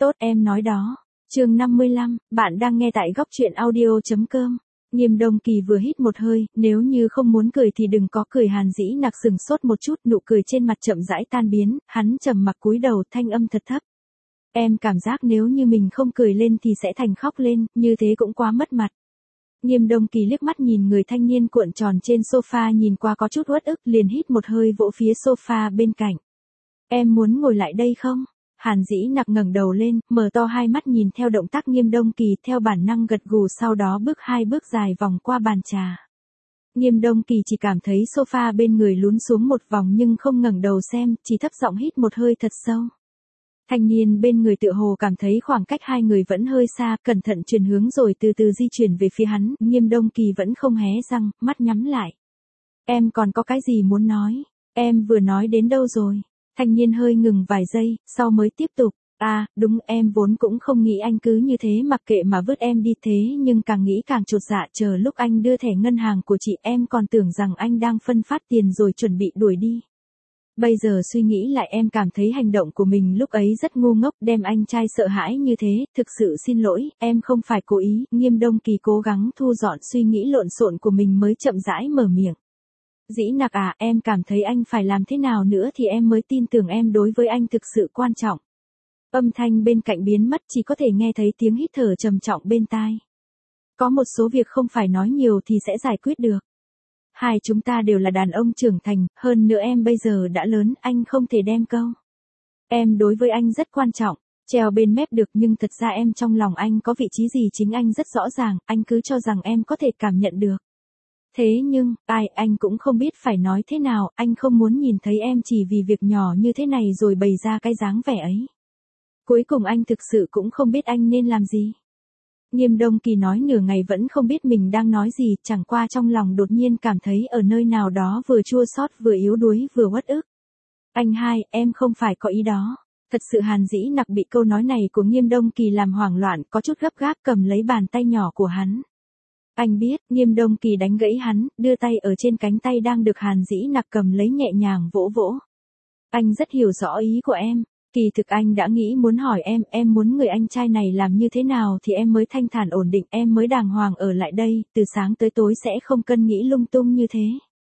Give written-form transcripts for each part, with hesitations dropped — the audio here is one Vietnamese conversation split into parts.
Tốt em nói đó. Chương 55, bạn đang nghe tại góc truyện audio.com. Nghiêm Đông Kỳ vừa hít một hơi, nếu như không muốn cười thì đừng có cười. Hàn Dĩ Nặc sừng sốt một chút, nụ cười trên mặt chậm rãi tan biến, hắn trầm mặc cúi đầu, thanh âm thật thấp. Em cảm giác nếu như mình không cười lên thì sẽ thành khóc lên, như thế cũng quá mất mặt. Nghiêm Đông Kỳ liếc mắt nhìn người thanh niên cuộn tròn trên sofa, nhìn qua có chút uất ức, liền hít một hơi vỗ phía sofa bên cạnh. Em muốn ngồi lại đây không? Hàn Dĩ Nặc ngẩng đầu lên, mở to hai mắt nhìn theo động tác Nghiêm Đông Kỳ, theo bản năng gật gù, sau đó bước hai bước dài vòng qua bàn trà. Nghiêm Đông Kỳ chỉ cảm thấy sofa bên người lún xuống một vòng nhưng không ngẩng đầu xem, chỉ thấp giọng hít một hơi thật sâu. Thanh niên bên người tựa hồ cảm thấy khoảng cách hai người vẫn hơi xa, cẩn thận chuyển hướng rồi từ từ di chuyển về phía hắn. Nghiêm Đông Kỳ vẫn không hé răng, mắt nhắm lại. Em còn có cái gì muốn nói? Em vừa nói đến đâu rồi? Thanh niên hơi ngừng vài giây, sau mới tiếp tục. À, đúng, em vốn cũng không nghĩ anh cứ như thế mặc kệ mà vứt em đi, thế nhưng càng nghĩ càng chột dạ. Chờ lúc anh đưa thẻ ngân hàng của chị, em còn tưởng rằng anh đang phân phát tiền rồi chuẩn bị đuổi đi. Bây giờ suy nghĩ lại em cảm thấy hành động của mình lúc ấy rất ngu ngốc, đem anh trai sợ hãi như thế, thực sự xin lỗi, em không phải cố ý. Nghiêm Đông Kỳ cố gắng thu dọn suy nghĩ lộn xộn của mình mới chậm rãi mở miệng. Dĩ Nặc à, em cảm thấy anh phải làm thế nào nữa thì em mới tin tưởng em đối với anh thực sự quan trọng. Âm thanh bên cạnh biến mất, chỉ có thể nghe thấy tiếng hít thở trầm trọng bên tai. Có một số việc không phải nói nhiều thì sẽ giải quyết được. Hai chúng ta đều là đàn ông trưởng thành, hơn nữa em bây giờ đã lớn, anh không thể đem câu. Em đối với anh rất quan trọng, treo bên mép được, nhưng thật ra em trong lòng anh có vị trí gì chính anh rất rõ ràng, anh cứ cho rằng em có thể cảm nhận được. Thế nhưng, anh cũng không biết phải nói thế nào, anh không muốn nhìn thấy em chỉ vì việc nhỏ như thế này rồi bày ra cái dáng vẻ ấy. Cuối cùng anh thực sự cũng không biết anh nên làm gì. Nghiêm Đông Kỳ nói nửa ngày vẫn không biết mình đang nói gì, chẳng qua trong lòng đột nhiên cảm thấy ở nơi nào đó vừa chua xót vừa yếu đuối vừa uất ức. Anh hai, em không phải có ý đó. Thật sự Hàn Dĩ Nặc bị câu nói này của Nghiêm Đông Kỳ làm hoảng loạn, có chút gấp gáp cầm lấy bàn tay nhỏ của hắn. Anh biết, Nghiêm Đông Kỳ đánh gãy hắn, đưa tay ở trên cánh tay đang được Hàn Dĩ Nặc cầm lấy nhẹ nhàng vỗ vỗ. Anh rất hiểu rõ ý của em. Kỳ thực anh đã nghĩ muốn hỏi em muốn người anh trai này làm như thế nào thì em mới thanh thản ổn định, em mới đàng hoàng ở lại đây, từ sáng tới tối sẽ không cân nghĩ lung tung như thế.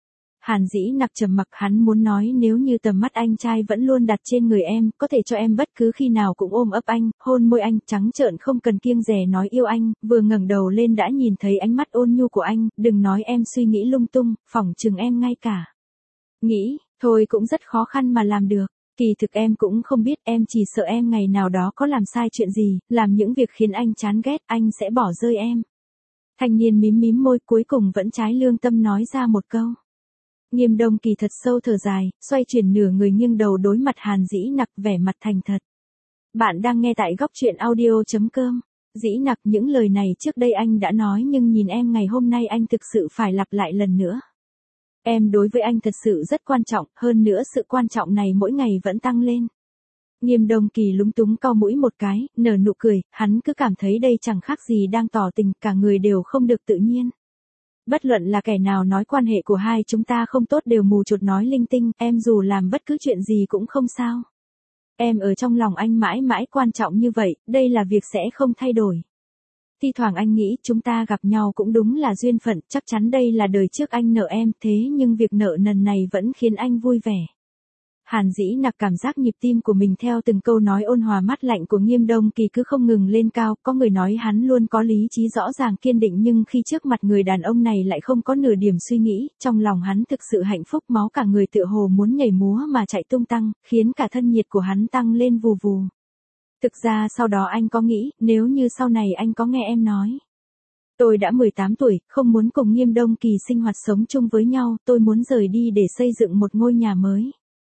Hàn Dĩ Nặc trầm mặc, hắn muốn nói nếu như tầm mắt anh trai vẫn luôn đặt trên người em, có thể cho em bất cứ khi nào cũng ôm ấp anh, hôn môi anh, trắng trợn không cần kiêng dè nói yêu anh, vừa ngẩng đầu lên đã nhìn thấy ánh mắt ôn nhu của anh, đừng nói em suy nghĩ lung tung, phỏng chừng em ngay cả nghĩ, thôi cũng rất khó khăn mà làm được. Kỳ thực em cũng không biết, em chỉ sợ em ngày nào đó có làm sai chuyện gì, làm những việc khiến anh chán ghét, anh sẽ bỏ rơi em. Thanh niên mím môi, cuối cùng vẫn trái lương tâm nói ra một câu. Nghiêm Đông Kỳ thật sâu thở dài, xoay chuyển nửa người nghiêng đầu đối mặt Hàn Dĩ Nặc, vẻ mặt thành thật. Bạn đang nghe tại góc truyện audio.com. Dĩ Nặc, những lời này trước đây anh đã nói nhưng nhìn em ngày hôm nay anh thực sự phải lặp lại lần nữa. Em đối với anh thật sự rất quan trọng, hơn nữa sự quan trọng này mỗi ngày vẫn tăng lên. Nghiêm Đông Kỳ lúng túng cau mũi một cái, nở nụ cười, hắn cứ cảm thấy đây chẳng khác gì đang tỏ tình, cả người đều không được tự nhiên. Bất luận là kẻ nào nói quan hệ của hai chúng ta không tốt đều mù chột nói linh tinh, em dù làm bất cứ chuyện gì cũng không sao. Em ở trong lòng anh mãi mãi quan trọng như vậy, đây là việc sẽ không thay đổi. Thi thoảng anh nghĩ chúng ta gặp nhau cũng đúng là duyên phận, chắc chắn đây là đời trước anh nợ em, thế nhưng việc nợ nần này vẫn khiến anh vui vẻ. Hàn Dĩ Nặc cảm giác nhịp tim của mình theo từng câu nói ôn hòa mát lạnh của Nghiêm Đông Kỳ cứ không ngừng lên cao, có người nói hắn luôn có lý trí rõ ràng kiên định nhưng khi trước mặt người đàn ông này lại không có nửa điểm suy nghĩ, trong lòng hắn thực sự hạnh phúc, máu cả người tựa hồ muốn nhảy múa mà chạy tung tăng, khiến cả thân nhiệt của hắn tăng lên vù vù. Thực ra sau đó anh có nghĩ, nếu như sau này anh có nghe em nói. Tôi đã 18 tuổi, không muốn cùng Nghiêm Đông Kỳ sinh hoạt sống chung với nhau, tôi muốn rời đi để xây dựng một ngôi nhà mới.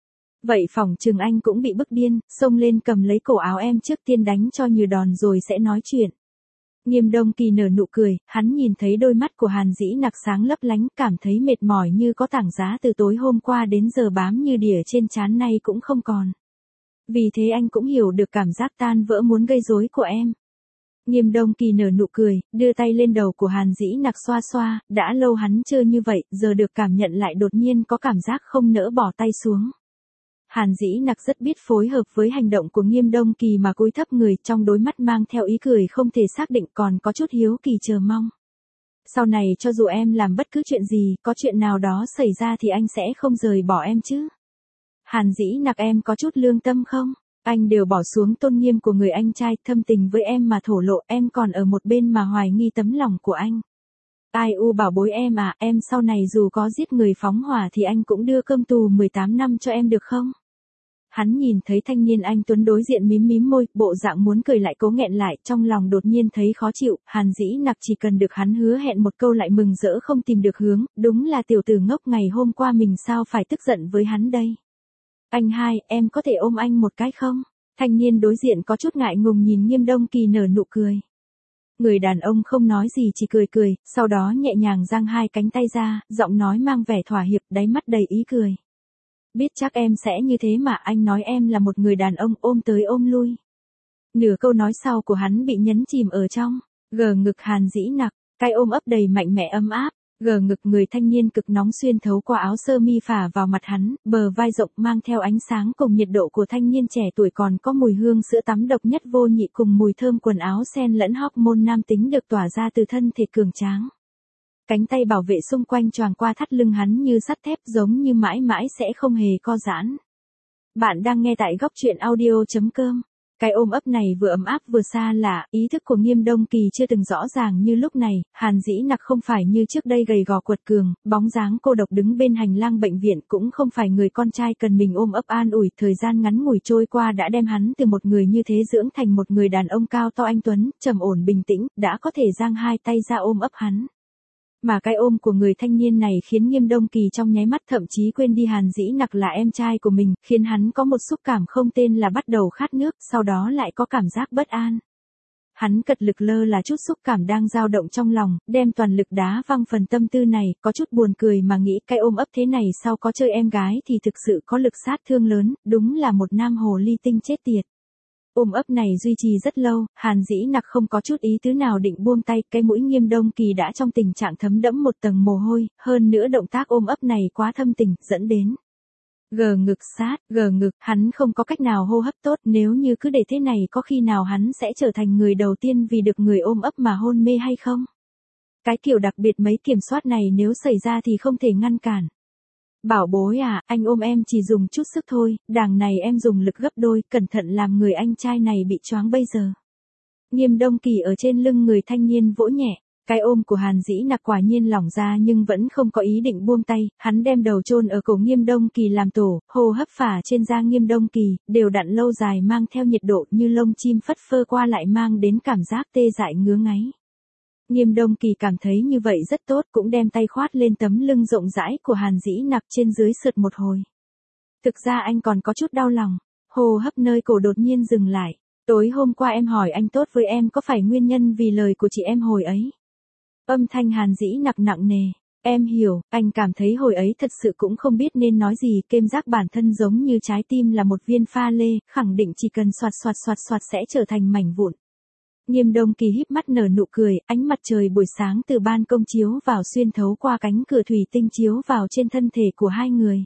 Vậy phỏng chừng anh cũng bị bức điên, xông lên cầm lấy cổ áo em trước tiên đánh cho như đòn rồi sẽ nói chuyện. Nghiêm Đông Kỳ nở nụ cười, hắn nhìn thấy đôi mắt của Hàn Dĩ Nặc sáng lấp lánh, cảm thấy mệt mỏi như có tảng giá từ tối hôm qua đến giờ bám như đỉa trên trán nay cũng không còn. Vì thế anh cũng hiểu được cảm giác tan vỡ muốn gây rối của em. Nghiêm Đông Kỳ nở nụ cười, đưa tay lên đầu của Hàn Dĩ Nặc xoa xoa, đã lâu hắn chưa như vậy, giờ được cảm nhận lại đột nhiên có cảm giác không nỡ bỏ tay xuống. Hàn Dĩ Nặc rất biết phối hợp với hành động của Nghiêm Đông Kỳ mà cúi thấp người, trong đôi mắt mang theo ý cười không thể xác định, còn có chút hiếu kỳ chờ mong. Sau này cho dù em làm bất cứ chuyện gì, có chuyện nào đó xảy ra thì anh sẽ không rời bỏ em chứ. Hàn Dĩ Nặc, em có chút lương tâm không? Anh đều bỏ xuống tôn nghiêm của người anh trai, thâm tình với em mà thổ lộ, em còn ở một bên mà hoài nghi tấm lòng của anh. Ai u bảo bối em à, em sau này dù có giết người phóng hỏa thì anh cũng đưa cơm tù 18 năm cho em được không? Hắn nhìn thấy thanh niên anh tuấn đối diện mím mím môi, bộ dạng muốn cười lại cố nghẹn lại, trong lòng đột nhiên thấy khó chịu. Hàn Dĩ Nặc chỉ cần được hắn hứa hẹn một câu lại mừng rỡ không tìm được hướng, đúng là tiểu tử ngốc, ngày hôm qua mình sao phải tức giận với hắn đây. Anh hai, em có thể ôm anh một cái không? Thanh niên đối diện có chút ngại ngùng nhìn Nghiêm Đông Kỳ nở nụ cười. Người đàn ông không nói gì chỉ cười cười, sau đó nhẹ nhàng giang hai cánh tay ra, giọng nói mang vẻ thỏa hiệp, đáy mắt đầy ý cười. Biết chắc em sẽ như thế mà, anh nói em là một người đàn ông, ôm tới ôm lui. Nửa câu nói sau của hắn bị nhấn chìm ở trong gờ ngực Hàn Dĩ Nặc, cái ôm ấp đầy mạnh mẽ ấm áp. Gờ ngực người thanh niên cực nóng xuyên thấu qua áo sơ mi phả vào mặt hắn, bờ vai rộng mang theo ánh sáng cùng nhiệt độ của thanh niên trẻ tuổi, còn có mùi hương sữa tắm độc nhất vô nhị cùng mùi thơm quần áo xen lẫn hormone nam tính được tỏa ra từ thân thể cường tráng. Cánh tay bảo vệ xung quanh choàng qua thắt lưng hắn như sắt thép, giống như mãi mãi sẽ không hề co giãn. Bạn đang nghe tại góc truyện audio.com. Cái ôm ấp này vừa ấm áp vừa xa lạ, ý thức của Nghiêm Đông Kỳ chưa từng rõ ràng như lúc này. Hàn Dĩ Nặc không phải như trước đây gầy gò quật cường, bóng dáng cô độc đứng bên hành lang bệnh viện, cũng không phải người con trai cần mình ôm ấp an ủi. Thời gian ngắn ngủi trôi qua đã đem hắn từ một người như thế dưỡng thành một người đàn ông cao to anh tuấn, trầm ổn bình tĩnh, đã có thể giang hai tay ra ôm ấp hắn. Mà cái ôm của người thanh niên này khiến Nghiêm Đông Kỳ trong nháy mắt thậm chí quên đi Hàn Dĩ Nặc là em trai của mình, khiến hắn có một xúc cảm không tên là bắt đầu khát nước, sau đó lại có cảm giác bất an. Hắn cật lực lơ là chút xúc cảm đang dao động trong lòng, đem toàn lực đá văng phần tâm tư này, có chút buồn cười mà nghĩ cái ôm ấp thế này sau có chơi em gái thì thực sự có lực sát thương lớn, đúng là một nam hồ ly tinh chết tiệt. Ôm ấp này duy trì rất lâu, Hàn Dĩ Nặc không có chút ý tứ nào định buông tay, cái mũi Nghiêm Đông Kỳ đã trong tình trạng thấm đẫm một tầng mồ hôi, hơn nữa động tác ôm ấp này quá thâm tình, dẫn đến gờ ngực sát, gờ ngực, hắn không có cách nào hô hấp tốt, nếu như cứ để thế này có khi nào hắn sẽ trở thành người đầu tiên vì được người ôm ấp mà hôn mê hay không? Cái kiểu đặc biệt mấy kiểm soát này nếu xảy ra thì không thể ngăn cản. Bảo bối à, anh ôm em chỉ dùng chút sức thôi, đằng này em dùng lực gấp đôi, cẩn thận làm người anh trai này bị choáng bây giờ. Nghiêm Đông Kỳ ở trên lưng người thanh niên vỗ nhẹ, cái ôm của Hàn Dĩ Nặc quả nhiên lỏng ra nhưng vẫn không có ý định buông tay, hắn đem đầu chôn ở cổ Nghiêm Đông Kỳ làm tổ, hô hấp phả trên da Nghiêm Đông Kỳ, đều đặn lâu dài mang theo nhiệt độ như lông chim phất phơ qua lại mang đến cảm giác tê dại ngứa ngáy. Nghiêm Đông Kỳ cảm thấy như vậy rất tốt, cũng đem tay khoát lên tấm lưng rộng rãi của Hàn Dĩ Nặc trên dưới sượt một hồi. Thực ra anh còn có chút đau lòng, hô hấp nơi cổ đột nhiên dừng lại. Tối hôm qua em hỏi anh tốt với em có phải nguyên nhân vì lời của chị em hồi ấy? Âm thanh Hàn Dĩ Nặc nặng nề. Em hiểu, anh cảm thấy hồi ấy thật sự cũng không biết nên nói gì, cảm giác bản thân giống như trái tim là một viên pha lê, khẳng định chỉ cần xoạt xoạt xoạt xoạt sẽ trở thành mảnh vụn. Nghiêm Đông Kỳ híp mắt nở nụ cười, ánh mặt trời buổi sáng từ ban công chiếu vào xuyên thấu qua cánh cửa thủy tinh chiếu vào trên thân thể của hai người.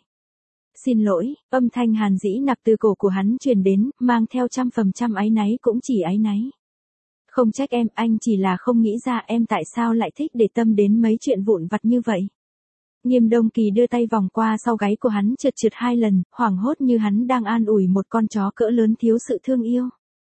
Xin lỗi, âm thanh Hàn Dĩ Nặc từ cổ của hắn truyền đến, mang theo 100% áy náy, cũng chỉ áy náy. Không trách em, anh chỉ là không nghĩ ra em tại sao lại thích để tâm đến mấy chuyện vụn vặt như vậy. Nghiêm Đông Kỳ đưa tay vòng qua sau gáy của hắn trượt trượt 2 lần, hoảng hốt như hắn đang an ủi một con chó cỡ lớn thiếu sự thương yêu.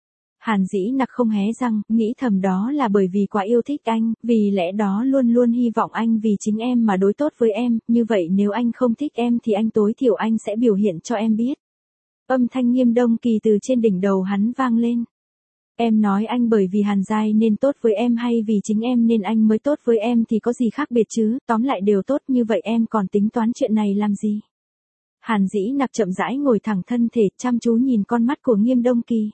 Hàn Dĩ Nặc không hé răng, nghĩ thầm đó là bởi vì quá yêu thích anh, vì lẽ đó luôn luôn hy vọng anh vì chính em mà đối tốt với em, như vậy nếu anh không thích em thì anh tối thiểu anh sẽ biểu hiện cho em biết. Âm thanh Nghiêm Đông Kỳ từ trên đỉnh đầu hắn vang lên. Em nói anh bởi vì Hàn Giai nên tốt với em hay vì chính em nên anh mới tốt với em thì có gì khác biệt chứ, tóm lại đều tốt, như vậy em còn tính toán chuyện này làm gì? Hàn Dĩ Nặc chậm rãi ngồi thẳng thân thể, chăm chú nhìn con mắt của Nghiêm Đông Kỳ.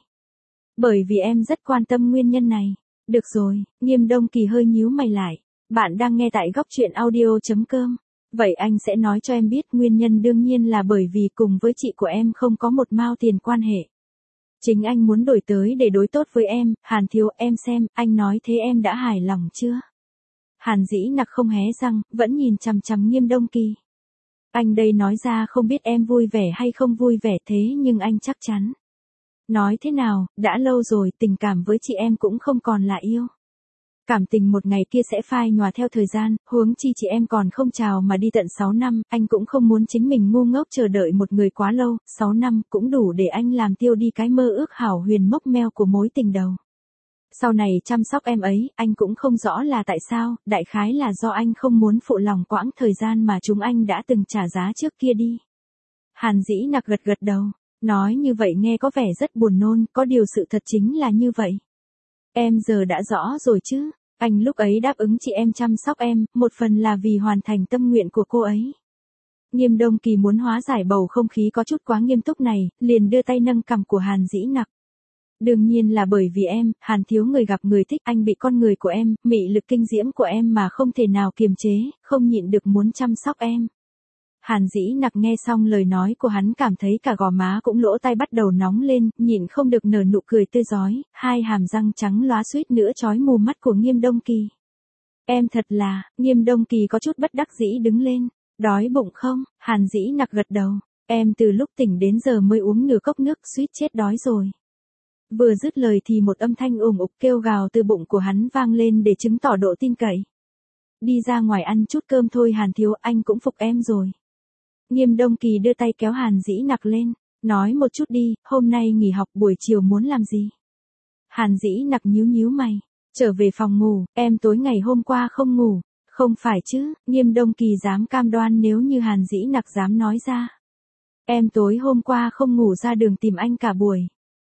Bởi vì em rất quan tâm nguyên nhân này. Được rồi, Nghiêm Đông Kỳ hơi nhíu mày lại. Bạn đang nghe tại góc truyện audio.com. Vậy anh sẽ nói cho em biết nguyên nhân đương nhiên là bởi vì cùng với chị của em không có một mao tiền quan hệ. Chính anh muốn đổi tới để đối tốt với em, Hàn thiếu, em xem, anh nói thế em đã hài lòng chưa? Hàn Dĩ Nặc không hé răng, vẫn nhìn chằm chằm Nghiêm Đông Kỳ. Anh đây nói ra không biết em vui vẻ hay không vui vẻ thế nhưng anh chắc chắn. Nói thế nào, đã lâu rồi tình cảm với chị em cũng không còn là yêu. Cảm tình một ngày kia sẽ phai nhòa theo thời gian, huống chi chị em còn không chào mà đi tận 6 năm, anh cũng không muốn chính mình ngu ngốc chờ đợi một người quá lâu, 6 năm cũng đủ để anh làm tiêu đi cái mơ ước hảo huyền mốc meo của mối tình đầu. Sau này chăm sóc em ấy, anh cũng không rõ là tại sao, đại khái là do anh không muốn phụ lòng quãng thời gian mà chúng anh đã từng trả giá trước kia đi. Hàn Dĩ Nặc gật gật đầu, nói như vậy nghe có vẻ rất buồn nôn, có điều sự thật chính là như vậy. Em giờ đã rõ rồi chứ, anh lúc ấy đáp ứng chị em chăm sóc em, một phần là vì hoàn thành tâm nguyện của cô ấy. Nghiêm Đông Kỳ muốn hóa giải bầu không khí có chút quá nghiêm túc này, liền đưa tay nâng cằm của Hàn Dĩ Nặc. Đương nhiên là bởi vì em, Hàn thiếu người gặp người thích, anh bị con người của em, mị lực kinh diễm của em mà không thể nào kiềm chế, không nhịn được muốn chăm sóc em. Hàn Dĩ Nặc nghe xong lời nói của hắn cảm thấy cả gò má cũng lỗ tai bắt đầu nóng lên, nhịn không được nở nụ cười tươi rói, hai hàm răng trắng lóa suýt nữa chói mù mắt của Nghiêm Đông Kỳ. Em thật là, Nghiêm Đông Kỳ có chút bất đắc dĩ đứng lên, đói bụng không, Hàn Dĩ Nặc gật đầu, em từ lúc tỉnh đến giờ mới uống nửa cốc nước suýt chết đói rồi. Vừa dứt lời thì một âm thanh ủng ục kêu gào từ bụng của hắn vang lên để chứng tỏ độ tin cậy. Đi ra ngoài ăn chút cơm thôi Hàn thiếu, anh cũng phục em rồi. Nghiêm Đông Kỳ đưa tay kéo Hàn Dĩ Nặc lên, nói một chút đi, hôm nay nghỉ học buổi chiều muốn làm gì? Hàn Dĩ Nặc nhíu nhíu mày, trở về phòng ngủ, em tối ngày hôm qua không ngủ, không phải chứ, Nghiêm Đông Kỳ dám cam đoan nếu như Hàn Dĩ Nặc dám nói ra. Em tối hôm qua không ngủ ra đường tìm anh cả buổi.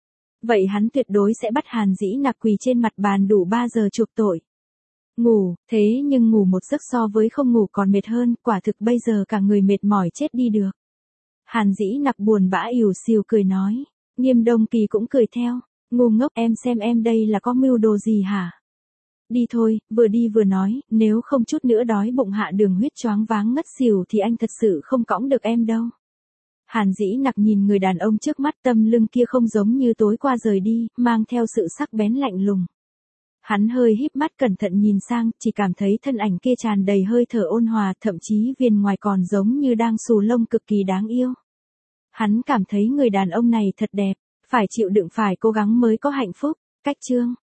Vậy hắn tuyệt đối sẽ bắt Hàn Dĩ Nặc quỳ trên mặt bàn đủ 3 giờ chuộc tội. Ngủ, thế nhưng ngủ một giấc so với không ngủ còn mệt hơn, quả thực bây giờ cả người mệt mỏi chết đi được. Hàn Dĩ Nặc buồn bã ỉu xìu cười nói, Nghiêm Đông Kỳ cũng cười theo, ngu ngốc em xem em đây là có mưu đồ gì hả? Đi thôi, vừa đi vừa nói, nếu không chút nữa đói bụng hạ đường huyết choáng váng ngất xỉu thì anh thật sự không cõng được em đâu. Hàn Dĩ Nặc nhìn người đàn ông trước mắt, tâm lưng kia không giống như tối qua rời đi, mang theo sự sắc bén lạnh lùng. Hắn hơi híp mắt cẩn thận nhìn sang, chỉ cảm thấy thân ảnh kia tràn đầy hơi thở ôn hòa, thậm chí viền ngoài còn giống như đang xù lông cực kỳ đáng yêu. Hắn cảm thấy người đàn ông này thật đẹp, phải chịu đựng phải cố gắng mới có hạnh phúc. Cách chương